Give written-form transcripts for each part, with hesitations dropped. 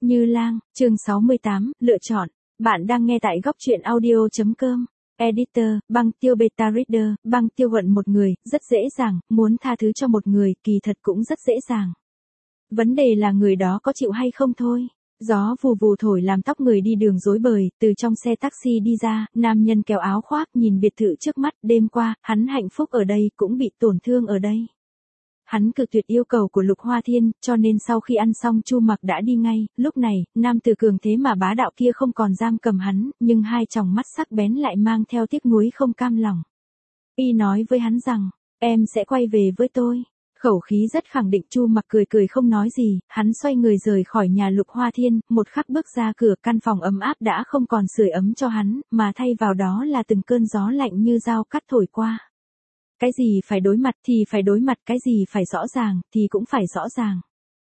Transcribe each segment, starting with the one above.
Như Lang, chương 68, lựa chọn. Bạn đang nghe tại góc truyện audio.com. Editor, băng tiêu beta reader, băng tiêu hận một người, rất dễ dàng, muốn tha thứ cho một người, kỳ thật cũng rất dễ dàng. Vấn đề là người đó có chịu hay không thôi. Gió vù vù thổi làm tóc người đi đường rối bời, từ trong xe taxi đi ra, nam nhân kéo áo khoác nhìn biệt thự trước mắt, đêm qua, hắn hạnh phúc ở đây, cũng bị tổn thương ở đây. Hắn cực tuyệt yêu cầu của Lục Hoa Thiên, cho nên sau khi ăn xong Chu Mặc đã đi ngay, lúc này, nam tử cường thế mà bá đạo kia không còn giam cầm hắn, nhưng hai tròng mắt sắc bén lại mang theo tiếc nuối không cam lòng. Y nói với hắn rằng, em sẽ quay về với tôi. Khẩu khí rất khẳng định. Chu Mặc cười cười không nói gì, hắn xoay người rời khỏi nhà Lục Hoa Thiên, một khắc bước ra cửa căn phòng ấm áp đã không còn sưởi ấm cho hắn, mà thay vào đó là từng cơn gió lạnh như dao cắt thổi qua. Cái gì phải đối mặt thì phải đối mặt, cái gì phải rõ ràng thì cũng phải rõ ràng.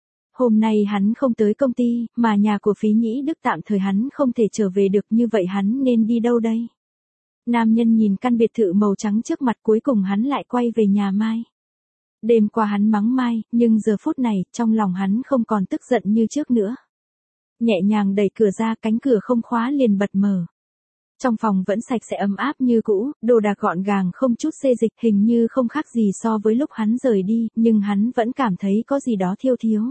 Hôm nay hắn không tới công ty, mà nhà của Phí Nhĩ Đức tạm thời hắn không thể trở về được, như vậy hắn nên đi đâu đây? Nam nhân nhìn căn biệt thự màu trắng trước mặt, cuối cùng hắn lại quay về nhà Mai. Đêm qua hắn mắng Mai, nhưng giờ phút này, trong lòng hắn không còn tức giận như trước nữa. Nhẹ nhàng đẩy cửa ra, cánh cửa không khóa liền bật mở. Trong phòng vẫn sạch sẽ ấm áp như cũ, đồ đạc gọn gàng không chút xê dịch, hình như không khác gì so với lúc hắn rời đi, nhưng hắn vẫn cảm thấy có gì đó thiêu thiếu.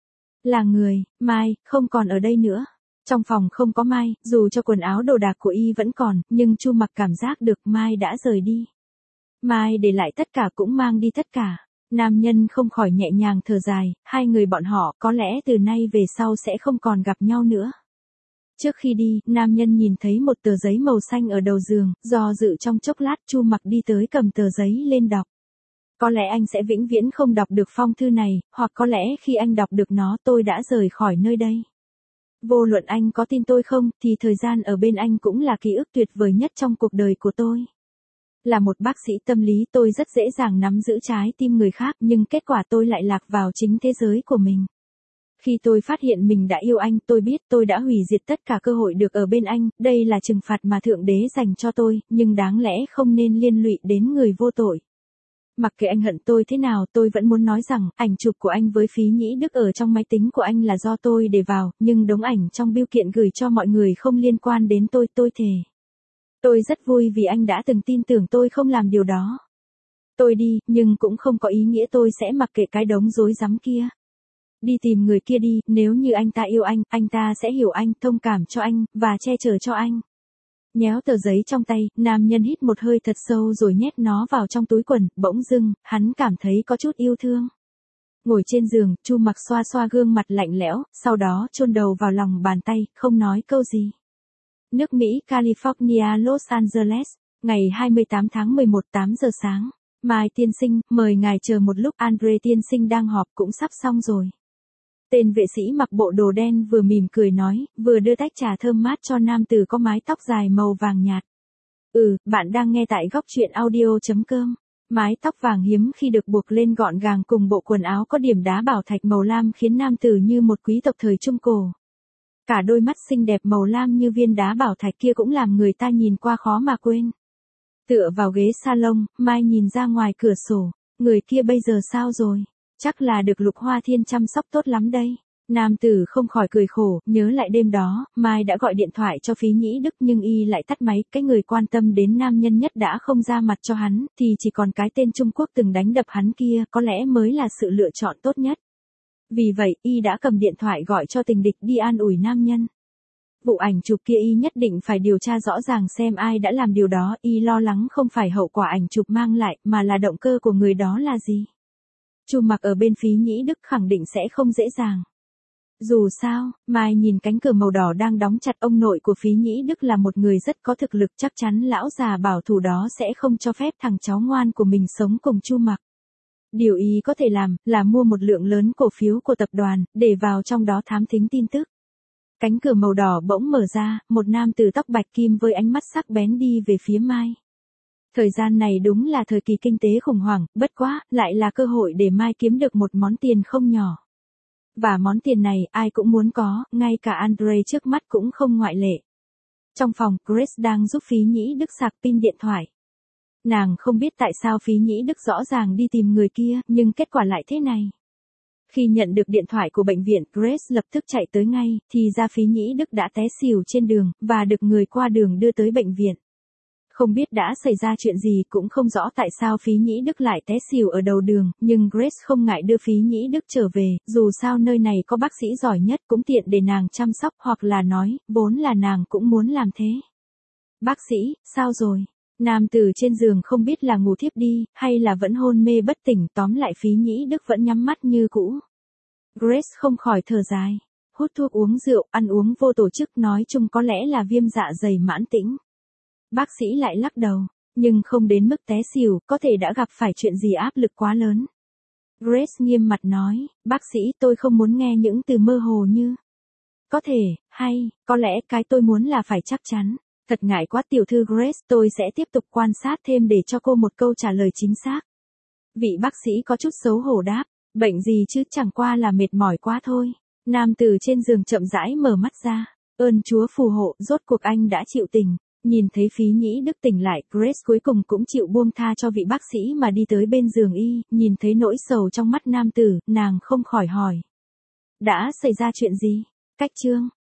Là người, Mai, không còn ở đây nữa. Trong phòng không có Mai, dù cho quần áo đồ đạc của y vẫn còn, nhưng Chu Mặc cảm giác được Mai đã rời đi. Mai để lại tất cả cũng mang đi tất cả. Nam nhân không khỏi nhẹ nhàng thở dài, hai người bọn họ có lẽ từ nay về sau sẽ không còn gặp nhau nữa. Trước khi đi, nam nhân nhìn thấy một tờ giấy màu xanh ở đầu giường, do dự trong chốc lát Chu Mặc đi tới cầm tờ giấy lên đọc. Có lẽ anh sẽ vĩnh viễn không đọc được phong thư này, hoặc có lẽ khi anh đọc được nó tôi đã rời khỏi nơi đây. Vô luận anh có tin tôi không, thì thời gian ở bên anh cũng là ký ức tuyệt vời nhất trong cuộc đời của tôi. Là một bác sĩ tâm lý tôi rất dễ dàng nắm giữ trái tim người khác, nhưng kết quả tôi lại lạc vào chính thế giới của mình. Khi tôi phát hiện mình đã yêu anh, tôi biết tôi đã hủy diệt tất cả cơ hội được ở bên anh, đây là trừng phạt mà Thượng Đế dành cho tôi, nhưng đáng lẽ không nên liên lụy đến người vô tội. Mặc kệ anh hận tôi thế nào, tôi vẫn muốn nói rằng, ảnh chụp của anh với Phí Nhĩ Đức ở trong máy tính của anh là do tôi để vào, nhưng đống ảnh trong bưu kiện gửi cho mọi người không liên quan đến tôi thề. Tôi rất vui vì anh đã từng tin tưởng tôi không làm điều đó. Tôi đi, nhưng cũng không có ý nghĩa tôi sẽ mặc kệ cái đống rối rắm kia. Đi tìm người kia đi, nếu như anh ta yêu anh ta sẽ hiểu anh, thông cảm cho anh, và che chở cho anh. Nhéo tờ giấy trong tay, nam nhân hít một hơi thật sâu rồi nhét nó vào trong túi quần, bỗng dưng, hắn cảm thấy có chút yêu thương. Ngồi trên giường, Chu Mặc xoa xoa gương mặt lạnh lẽo, sau đó chôn đầu vào lòng bàn tay, không nói câu gì. Nước Mỹ, California, Los Angeles, ngày 28 tháng 11 8 giờ sáng. Mai tiên sinh, mời ngài chờ một lúc, Andre tiên sinh đang họp cũng sắp xong rồi. Tên vệ sĩ mặc bộ đồ đen vừa mỉm cười nói, vừa đưa tách trà thơm mát cho nam tử có mái tóc dài màu vàng nhạt. Bạn đang nghe tại góc truyện audio.com. Mái tóc vàng hiếm khi được buộc lên gọn gàng cùng bộ quần áo có điểm đá bảo thạch màu lam khiến nam tử như một quý tộc thời Trung Cổ. Cả đôi mắt xinh đẹp màu lam như viên đá bảo thạch kia cũng làm người ta nhìn qua khó mà quên. Tựa vào ghế salon, Mai nhìn ra ngoài cửa sổ, người kia bây giờ sao rồi? Chắc là được Lục Hoa Thiên chăm sóc tốt lắm đây. Nam tử không khỏi cười khổ, nhớ lại đêm đó, Mai đã gọi điện thoại cho Phí Nhĩ Đức nhưng y lại tắt máy, cái người quan tâm đến nam nhân nhất đã không ra mặt cho hắn, thì chỉ còn cái tên Trung Quốc từng đánh đập hắn kia, có lẽ mới là sự lựa chọn tốt nhất. Vì vậy, y đã cầm điện thoại gọi cho tình địch đi an ủi nam nhân. Vụ ảnh chụp kia y nhất định phải điều tra rõ ràng xem ai đã làm điều đó, y lo lắng không phải hậu quả ảnh chụp mang lại, mà là động cơ của người đó là gì. Chu Mặc ở bên Phí Nhĩ Đức khẳng định sẽ không dễ dàng. Dù sao, Mai nhìn cánh cửa màu đỏ đang đóng chặt, ông nội của Phí Nhĩ Đức là một người rất có thực lực, chắc chắn lão già bảo thủ đó sẽ không cho phép thằng cháu ngoan của mình sống cùng Chu Mặc. Điều y có thể làm là mua một lượng lớn cổ phiếu của tập đoàn, để vào trong đó thám thính tin tức. Cánh cửa màu đỏ bỗng mở ra, một nam tử tóc bạch kim với ánh mắt sắc bén đi về phía Mai. Thời gian này đúng là thời kỳ kinh tế khủng hoảng, bất quá, lại là cơ hội để Mai kiếm được một món tiền không nhỏ. Và món tiền này ai cũng muốn có, ngay cả Andre trước mắt cũng không ngoại lệ. Trong phòng, Grace đang giúp Phí Nhĩ Đức sạc pin điện thoại. Nàng không biết tại sao Phí Nhĩ Đức rõ ràng đi tìm người kia, nhưng kết quả lại thế này. Khi nhận được điện thoại của bệnh viện, Grace lập tức chạy tới ngay, thì ra Phí Nhĩ Đức đã té xỉu trên đường, và được người qua đường đưa tới bệnh viện. Không biết đã xảy ra chuyện gì, cũng không rõ tại sao Phí Nhĩ Đức lại té xỉu ở đầu đường, nhưng Grace không ngại đưa Phí Nhĩ Đức trở về, dù sao nơi này có bác sĩ giỏi nhất, cũng tiện để nàng chăm sóc, hoặc là nói, vốn là nàng cũng muốn làm thế. Bác sĩ, sao rồi? Nam tử trên giường không biết là ngủ thiếp đi, hay là vẫn hôn mê bất tỉnh, tóm lại Phí Nhĩ Đức vẫn nhắm mắt như cũ. Grace không khỏi thở dài. Hút thuốc, uống rượu, ăn uống vô tổ chức, nói chung có lẽ là viêm dạ dày mãn tĩnh. Bác sĩ lại lắc đầu, nhưng không đến mức té xỉu, có thể đã gặp phải chuyện gì áp lực quá lớn. Grace nghiêm mặt nói, bác sĩ, tôi không muốn nghe những từ mơ hồ như có thể, hay, có lẽ, cái tôi muốn là phải chắc chắn. Thật ngại quá tiểu thư Grace, tôi sẽ tiếp tục quan sát thêm để cho cô một câu trả lời chính xác. Vị bác sĩ có chút xấu hổ đáp, bệnh gì chứ, chẳng qua là mệt mỏi quá thôi. Nam tử trên giường chậm rãi mở mắt ra, ơn Chúa phù hộ, rốt cuộc anh đã chịu tỉnh. Nhìn thấy Phí Nhĩ Đức tỉnh lại, Grace cuối cùng cũng chịu buông tha cho vị bác sĩ mà đi tới bên giường y, nhìn thấy nỗi sầu trong mắt nam tử, nàng không khỏi hỏi. Đã xảy ra chuyện gì? Cách chương